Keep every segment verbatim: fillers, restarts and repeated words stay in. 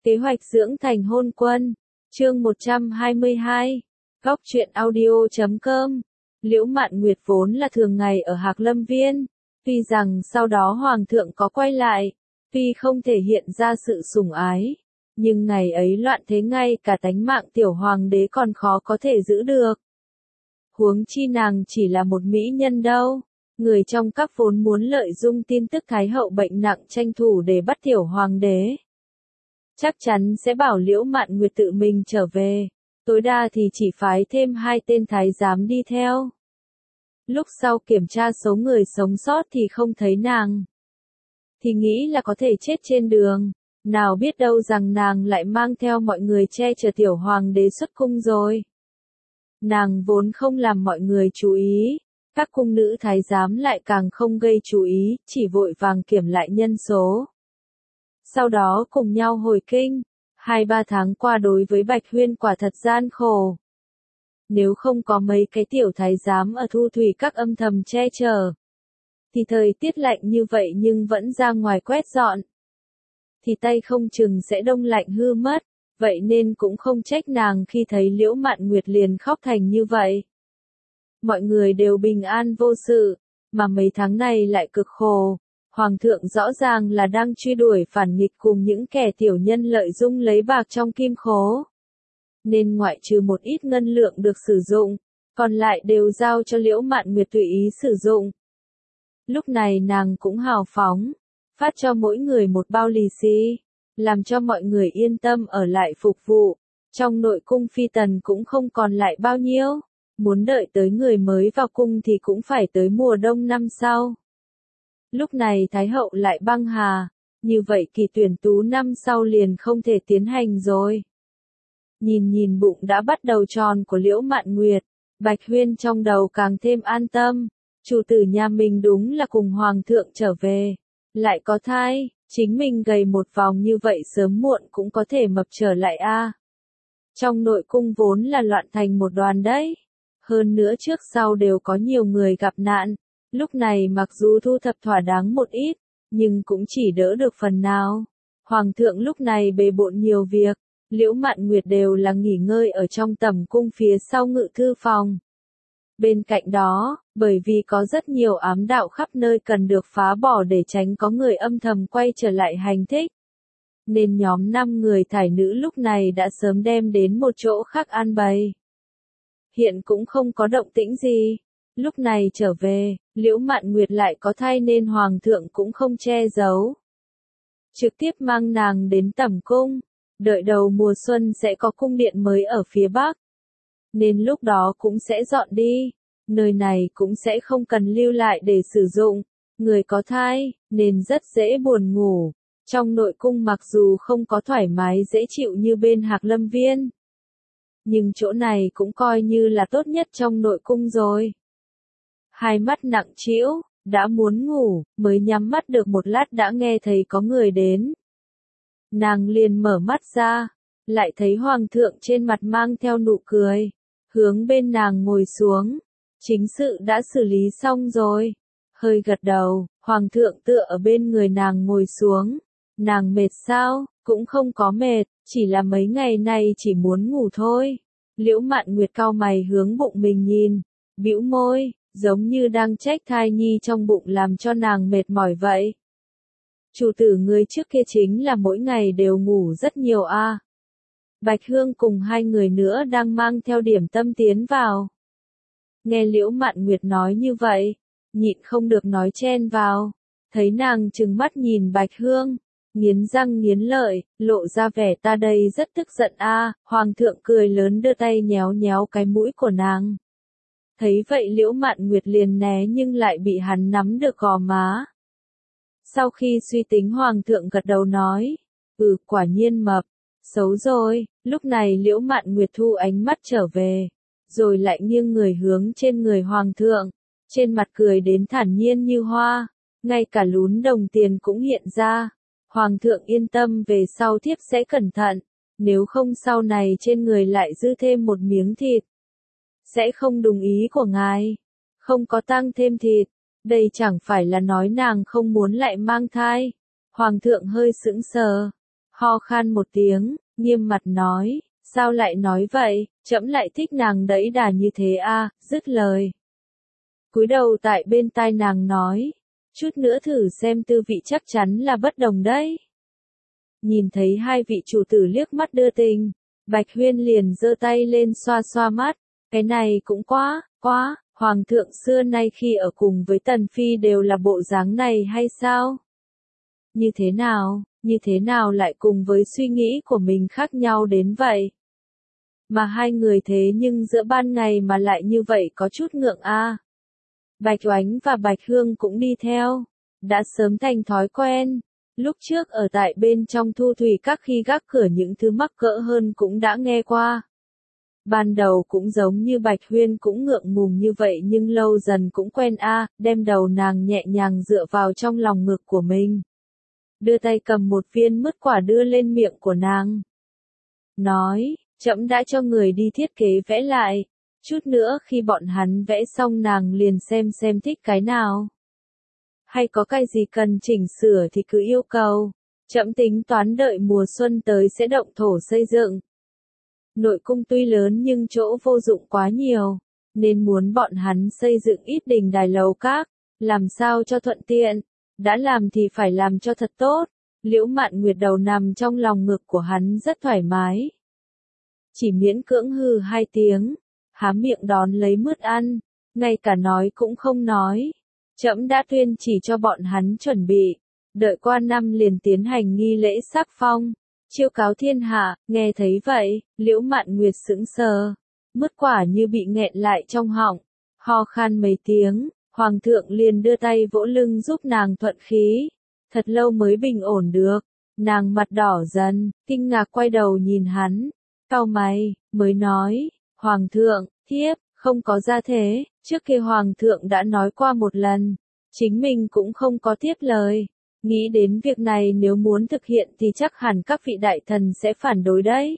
Kế hoạch dưỡng thành hôn quân, chương một trăm hai mươi hai, góc truyện audio chấm com. Liễu Mạn Nguyệt vốn là thường ngày ở Hạc Lâm Viên, tuy rằng sau đó Hoàng thượng có quay lại, tuy không thể hiện ra sự sủng ái, nhưng ngày ấy loạn thế ngay cả tánh mạng tiểu hoàng đế còn khó có thể giữ được. Huống chi nàng chỉ là một mỹ nhân đâu, người trong các vốn muốn lợi dụng tin tức Thái hậu bệnh nặng tranh thủ để bắt tiểu hoàng đế. Chắc chắn sẽ bảo Liễu Mạn Nguyệt tự mình trở về, tối đa thì chỉ phái thêm hai tên thái giám đi theo. Lúc sau kiểm tra số người sống sót thì không thấy nàng, thì nghĩ là có thể chết trên đường, nào biết đâu rằng nàng lại mang theo mọi người che chở tiểu hoàng đế xuất cung rồi. Nàng vốn không làm mọi người chú ý, các cung nữ thái giám lại càng không gây chú ý, chỉ vội vàng kiểm lại nhân số. Sau đó cùng nhau hồi kinh, hai ba tháng qua đối với Bạch Huyên quả thật gian khổ. Nếu không có mấy cái tiểu thái giám ở thu thủy các âm thầm che chở, thì thời tiết lạnh như vậy nhưng vẫn ra ngoài quét dọn, thì tay không chừng sẽ đông lạnh hư mất, vậy nên cũng không trách nàng khi thấy Liễu Mạn Nguyệt liền khóc thành như vậy. Mọi người đều bình an vô sự, mà mấy tháng này lại cực khổ. Hoàng thượng rõ ràng là đang truy đuổi phản nghịch cùng những kẻ tiểu nhân lợi dụng lấy bạc trong kim khố. Nên ngoại trừ một ít ngân lượng được sử dụng, còn lại đều giao cho Liễu Mạn Nguyệt tùy ý sử dụng. Lúc này nàng cũng hào phóng, phát cho mỗi người một bao lì xì, làm cho mọi người yên tâm ở lại phục vụ. Trong nội cung phi tần cũng không còn lại bao nhiêu, muốn đợi tới người mới vào cung thì cũng phải tới mùa đông năm sau. Lúc này Thái hậu lại băng hà, như vậy kỳ tuyển tú năm sau liền không thể tiến hành rồi. Nhìn nhìn bụng đã bắt đầu tròn của Liễu Mạn Nguyệt, Bạch Huyên trong đầu càng thêm an tâm, chủ tử nhà mình đúng là cùng Hoàng thượng trở về, lại có thai, chính mình gầy một vòng như vậy sớm muộn cũng có thể mập trở lại a. Trong nội cung vốn là loạn thành một đoàn đấy, hơn nữa trước sau đều có nhiều người gặp nạn. Lúc này mặc dù thu thập thỏa đáng một ít, nhưng cũng chỉ đỡ được phần nào. Hoàng thượng lúc này bề bộn nhiều việc, Liễu Mạn Nguyệt đều là nghỉ ngơi ở trong tẩm cung phía sau ngự thư phòng. Bên cạnh đó, bởi vì có rất nhiều ám đạo khắp nơi cần được phá bỏ để tránh có người âm thầm quay trở lại hành thích, nên nhóm năm người thải nữ lúc này đã sớm đem đến một chỗ khác an bày. Hiện cũng không có động tĩnh gì. Lúc này trở về, Liễu Mạn Nguyệt lại có thai nên Hoàng thượng cũng không che giấu. Trực tiếp mang nàng đến tẩm cung, đợi đầu mùa xuân sẽ có cung điện mới ở phía Bắc. Nên lúc đó cũng sẽ dọn đi, nơi này cũng sẽ không cần lưu lại để sử dụng. Người có thai, nên rất dễ buồn ngủ. Trong nội cung mặc dù không có thoải mái dễ chịu như bên Hạc Lâm Viên, nhưng chỗ này cũng coi như là tốt nhất trong nội cung rồi. Hai mắt nặng trĩu, đã muốn ngủ, mới nhắm mắt được một lát đã nghe thấy có người đến. Nàng liền mở mắt ra, lại thấy Hoàng thượng trên mặt mang theo nụ cười, hướng bên nàng ngồi xuống. Chính sự đã xử lý xong rồi. Hơi gật đầu, Hoàng thượng tựa ở bên người nàng ngồi xuống. Nàng mệt sao? Cũng không có mệt, chỉ là mấy ngày nay chỉ muốn ngủ thôi. Liễu Mạn Nguyệt cau mày hướng bụng mình nhìn, bĩu môi, giống như đang trách thai nhi trong bụng làm cho nàng mệt mỏi vậy. Chủ tử ngươi trước kia chính là mỗi ngày đều ngủ rất nhiều a. À. Bạch Hương cùng hai người nữa đang mang theo điểm tâm tiến vào. Nghe Liễu Mạn Nguyệt nói như vậy, nhịn không được nói chen vào, thấy nàng trừng mắt nhìn Bạch Hương, nghiến răng nghiến lợi, lộ ra vẻ ta đây rất tức giận a. À. Hoàng thượng cười lớn đưa tay nhéo nhéo cái mũi của nàng. Thấy vậy Liễu Mạn Nguyệt liền né nhưng lại bị hắn nắm được gò má. Sau khi suy tính Hoàng thượng gật đầu nói, ừ quả nhiên mập, xấu rồi. Lúc này Liễu Mạn Nguyệt thu ánh mắt trở về, rồi lại nghiêng người hướng trên người Hoàng thượng, trên mặt cười đến thản nhiên như hoa, ngay cả lún đồng tiền cũng hiện ra. Hoàng thượng yên tâm về sau thiếp sẽ cẩn thận, nếu không sau này trên người lại dư thêm một miếng thịt. Sẽ không đồng ý của ngài, không có tăng thêm thịt, đây chẳng phải là nói nàng không muốn lại mang thai. Hoàng thượng hơi sững sờ, ho khan một tiếng, nghiêm mặt nói, sao lại nói vậy, trẫm lại thích nàng đẫy đà như thế a, dứt lời. Cúi đầu tại bên tai nàng nói, chút nữa thử xem tư vị chắc chắn là bất đồng đấy. Nhìn thấy hai vị chủ tử liếc mắt đưa tình, Bạch Huyên liền giơ tay lên xoa xoa mắt, cái này cũng quá, quá, hoàng thượng xưa nay khi ở cùng với Tần Phi đều là bộ dáng này hay sao? Như thế nào, như thế nào lại cùng với suy nghĩ của mình khác nhau đến vậy? Mà hai người thế nhưng giữa ban ngày mà lại như vậy có chút ngượng a. Bạch Oánh và Bạch Hương cũng đi theo, đã sớm thành thói quen. Lúc trước ở tại bên trong Thu Thủy Các khi gác cửa những thứ mắc cỡ hơn cũng đã nghe qua. Ban đầu cũng giống như Bạch Huyên cũng ngượng ngùng như vậy nhưng lâu dần cũng quen a, đem đầu nàng nhẹ nhàng dựa vào trong lòng ngực của mình. Đưa tay cầm một viên mứt quả đưa lên miệng của nàng. Nói, trẫm đã cho người đi thiết kế vẽ lại, chút nữa khi bọn hắn vẽ xong nàng liền xem xem thích cái nào. Hay có cái gì cần chỉnh sửa thì cứ yêu cầu, trẫm tính toán đợi mùa xuân tới sẽ động thổ xây dựng. Nội cung tuy lớn nhưng chỗ vô dụng quá nhiều, nên muốn bọn hắn xây dựng ít đình đài lầu các, làm sao cho thuận tiện, đã làm thì phải làm cho thật tốt. Liễu Mạn Nguyệt đầu nằm trong lòng ngực của hắn rất thoải mái. Chỉ miễn cưỡng hừ hai tiếng, há miệng đón lấy mứt ăn, ngay cả nói cũng không nói. Trẫm đã tuyên chỉ cho bọn hắn chuẩn bị, đợi qua năm liền tiến hành nghi lễ sắc phong, chiêu cáo thiên hạ. Nghe thấy vậy, Liễu Mạn Nguyệt sững sờ, mứt quả như bị nghẹn lại trong họng, ho khan mấy tiếng, hoàng thượng liền đưa tay vỗ lưng giúp nàng thuận khí, thật lâu mới bình ổn được. Nàng mặt đỏ dần, kinh ngạc quay đầu nhìn hắn, cau mày, mới nói, hoàng thượng, thiếp không có gia thế, trước kia hoàng thượng đã nói qua một lần, chính mình cũng không có tiếp lời, nghĩ đến việc này nếu muốn thực hiện thì chắc hẳn các vị đại thần sẽ phản đối đấy.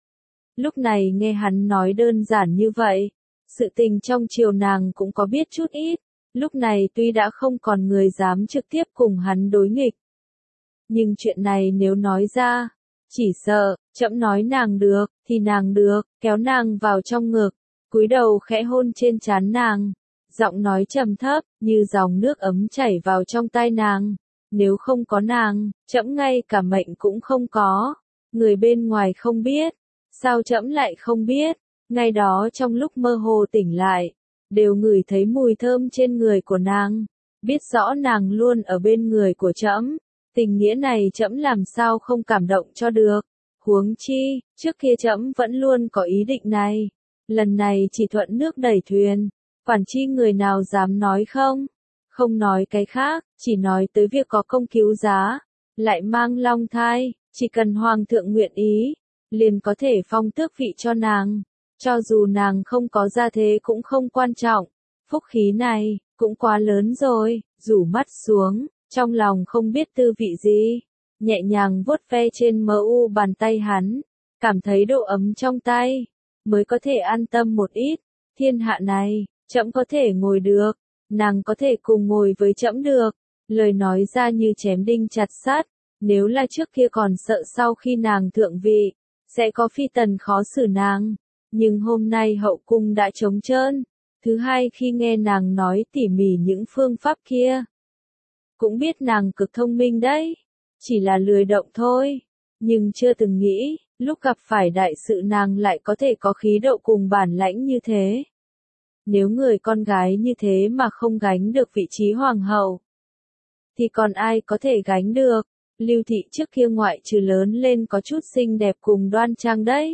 Lúc này nghe hắn nói đơn giản như vậy, sự tình trong triều nàng cũng có biết chút ít, lúc này tuy đã không còn người dám trực tiếp cùng hắn đối nghịch. Nhưng chuyện này nếu nói ra, chỉ sợ, trẫm nói nàng được, thì nàng được, kéo nàng vào trong ngực, cúi đầu khẽ hôn trên trán nàng, giọng nói trầm thấp, như dòng nước ấm chảy vào trong tai nàng. Nếu không có nàng, trẫm ngay cả mệnh cũng không có. Người bên ngoài không biết, sao trẫm lại không biết? Ngay đó trong lúc mơ hồ tỉnh lại, đều ngửi thấy mùi thơm trên người của nàng, biết rõ nàng luôn ở bên người của trẫm. Tình nghĩa này trẫm làm sao không cảm động cho được? Huống chi, trước kia trẫm vẫn luôn có ý định này. Lần này chỉ thuận nước đẩy thuyền, quản chi người nào dám nói không? Không nói cái khác, chỉ nói tới việc có công cứu giá, lại mang long thai, chỉ cần hoàng thượng nguyện ý, liền có thể phong tước vị cho nàng. Cho dù nàng không có gia thế cũng không quan trọng, phúc khí này, cũng quá lớn rồi. Rủ mắt xuống, trong lòng không biết tư vị gì, nhẹ nhàng vuốt ve trên mờ u bàn tay hắn, cảm thấy độ ấm trong tay, mới có thể an tâm một ít. Thiên hạ này, trẫm có thể ngồi được, nàng có thể cùng ngồi với trẫm được. Lời nói ra như chém đinh chặt sắt, nếu là trước kia còn sợ sau khi nàng thượng vị, sẽ có phi tần khó xử nàng. Nhưng hôm nay hậu cung đã trống trơn. Thứ hai khi nghe nàng nói tỉ mỉ những phương pháp kia, cũng biết nàng cực thông minh đấy, chỉ là lười động thôi. Nhưng chưa từng nghĩ, lúc gặp phải đại sự nàng lại có thể có khí độ cùng bản lãnh như thế. Nếu người con gái như thế mà không gánh được vị trí hoàng hậu, thì còn ai có thể gánh được? Lưu Thị trước kia ngoại trừ lớn lên có chút xinh đẹp cùng đoan trang đấy,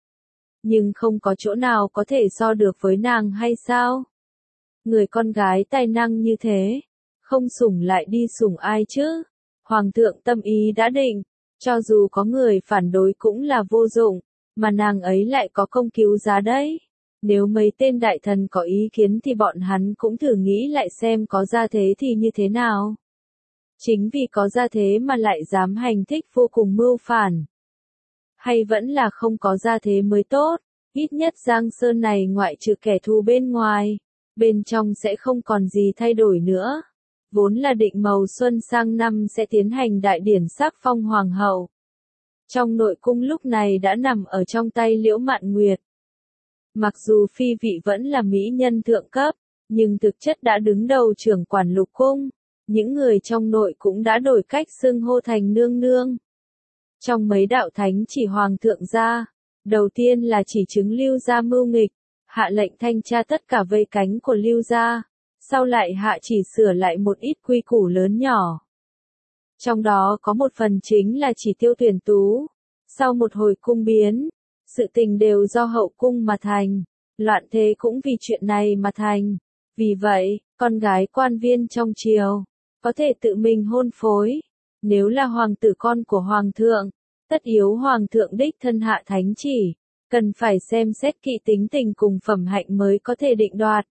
nhưng không có chỗ nào có thể so được với nàng hay sao? Người con gái tài năng như thế, không sủng lại đi sủng ai chứ? Hoàng thượng tâm ý đã định, cho dù có người phản đối cũng là vô dụng, mà nàng ấy lại có công cứu giá đấy. Nếu mấy tên đại thần có ý kiến thì bọn hắn cũng thử nghĩ lại xem có gia thế thì như thế nào. Chính vì có gia thế mà lại dám hành thích vô cùng mưu phản. Hay vẫn là không có gia thế mới tốt, ít nhất Giang Sơn này ngoại trừ kẻ thù bên ngoài, bên trong sẽ không còn gì thay đổi nữa. Vốn là định màu xuân sang năm sẽ tiến hành đại điển sắc phong hoàng hậu. trong nội cung lúc này đã nằm ở trong tay Liễu Mạn Nguyệt. Mặc dù phi vị vẫn là mỹ nhân thượng cấp, nhưng thực chất đã đứng đầu trưởng quản lục cung, những người trong nội cũng đã đổi cách xưng hô thành nương nương. Trong mấy đạo thánh chỉ hoàng thượng ra, đầu tiên là chỉ chứng Lưu gia mưu nghịch, hạ lệnh thanh tra tất cả vây cánh của Lưu gia, sau lại hạ chỉ sửa lại một ít quy củ lớn nhỏ. Trong đó có một phần chính là chỉ tiêu tuyển tú. Sau một hồi cung biến, sự tình đều do hậu cung mà thành, loạn thế cũng vì chuyện này mà thành. Vì vậy, con gái quan viên trong triều, có thể tự mình hôn phối. Nếu là hoàng tử con của hoàng thượng, tất yếu hoàng thượng đích thân hạ thánh chỉ, cần phải xem xét kỹ tính tình cùng phẩm hạnh mới có thể định đoạt.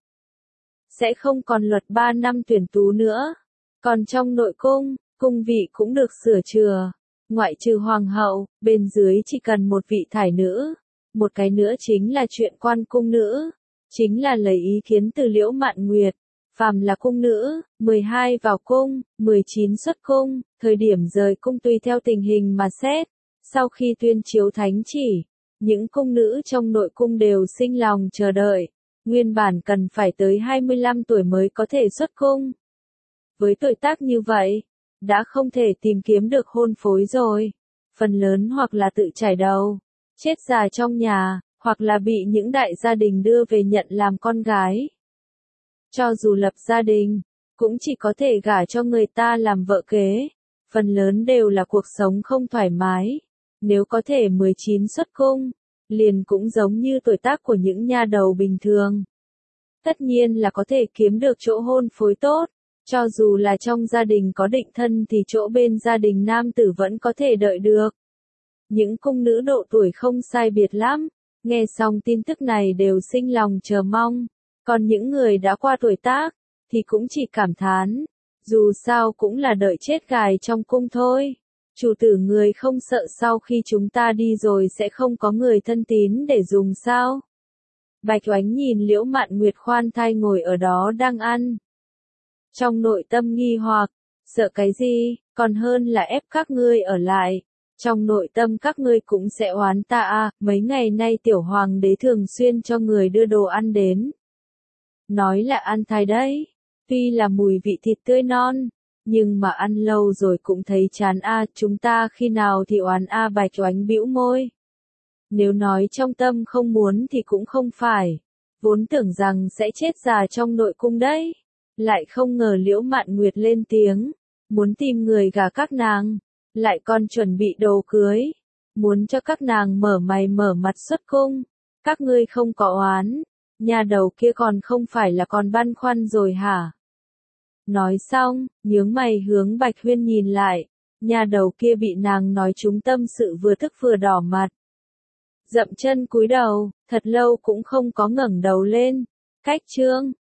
Sẽ không còn luật ba năm tuyển tú nữa. Còn trong nội cung, cung vị cũng được sửa chữa. Ngoại trừ hoàng hậu, bên dưới chỉ cần một vị thải nữ. Một cái nữa chính là chuyện quan cung nữ. Chính là lấy ý kiến từ Liễu Mạn Nguyệt. Phàm là cung nữ, mười hai vào cung, mười chín xuất cung, thời điểm rời cung tùy theo tình hình mà xét. Sau khi tuyên chiếu thánh chỉ, những cung nữ trong nội cung đều sinh lòng chờ đợi. Nguyên bản cần phải tới hai mươi lăm tuổi mới có thể xuất cung. Với tuổi tác như vậy, đã không thể tìm kiếm được hôn phối rồi. Phần lớn hoặc là tự chải đầu, chết già trong nhà, hoặc là bị những đại gia đình đưa về nhận làm con gái. Cho dù lập gia đình, cũng chỉ có thể gả cho người ta làm vợ kế. Phần lớn đều là cuộc sống không thoải mái. Nếu có thể mười chín xuất cung, liền cũng giống như tuổi tác của những nha đầu bình thường. Tất nhiên là có thể kiếm được chỗ hôn phối tốt. Cho dù là trong gia đình có định thân thì chỗ bên gia đình nam tử vẫn có thể đợi được. Những cung nữ độ tuổi không sai biệt lắm, nghe xong tin tức này đều sinh lòng chờ mong. Còn những người đã qua tuổi tác, thì cũng chỉ cảm thán. Dù sao cũng là đợi chết gài trong cung thôi. Chủ tử người không sợ sau khi chúng ta đi rồi sẽ không có người thân tín để dùng sao? Bạch Oánh nhìn Liễu Mạn Nguyệt khoan thai ngồi ở đó đang ăn. Trong nội tâm nghi hoặc, sợ cái gì, còn hơn là ép các ngươi ở lại. Trong nội tâm các ngươi cũng sẽ oán ta à, mấy ngày nay tiểu hoàng đế thường xuyên cho người đưa đồ ăn đến. Nói là ăn thai đấy, tuy là mùi vị thịt tươi non, nhưng mà ăn lâu rồi cũng thấy chán a, à, chúng ta khi nào thì oán a à, Bạch Oánh bĩu môi. Nếu nói trong tâm không muốn thì cũng không phải, vốn tưởng rằng sẽ chết già trong nội cung đấy. Lại không ngờ Liễu Mạn Nguyệt lên tiếng, muốn tìm người gả các nàng, lại còn chuẩn bị đồ cưới, muốn cho các nàng mở mày mở mặt xuất cung. Các ngươi không có oán, nhà đầu kia còn không phải là còn băn khoăn rồi hả? Nói xong, nhướng mày hướng Bạch Huyên nhìn lại, nhà đầu kia bị nàng nói trúng tâm sự vừa tức vừa đỏ mặt. Dậm chân cúi đầu, thật lâu cũng không có ngẩng đầu lên. Cách chương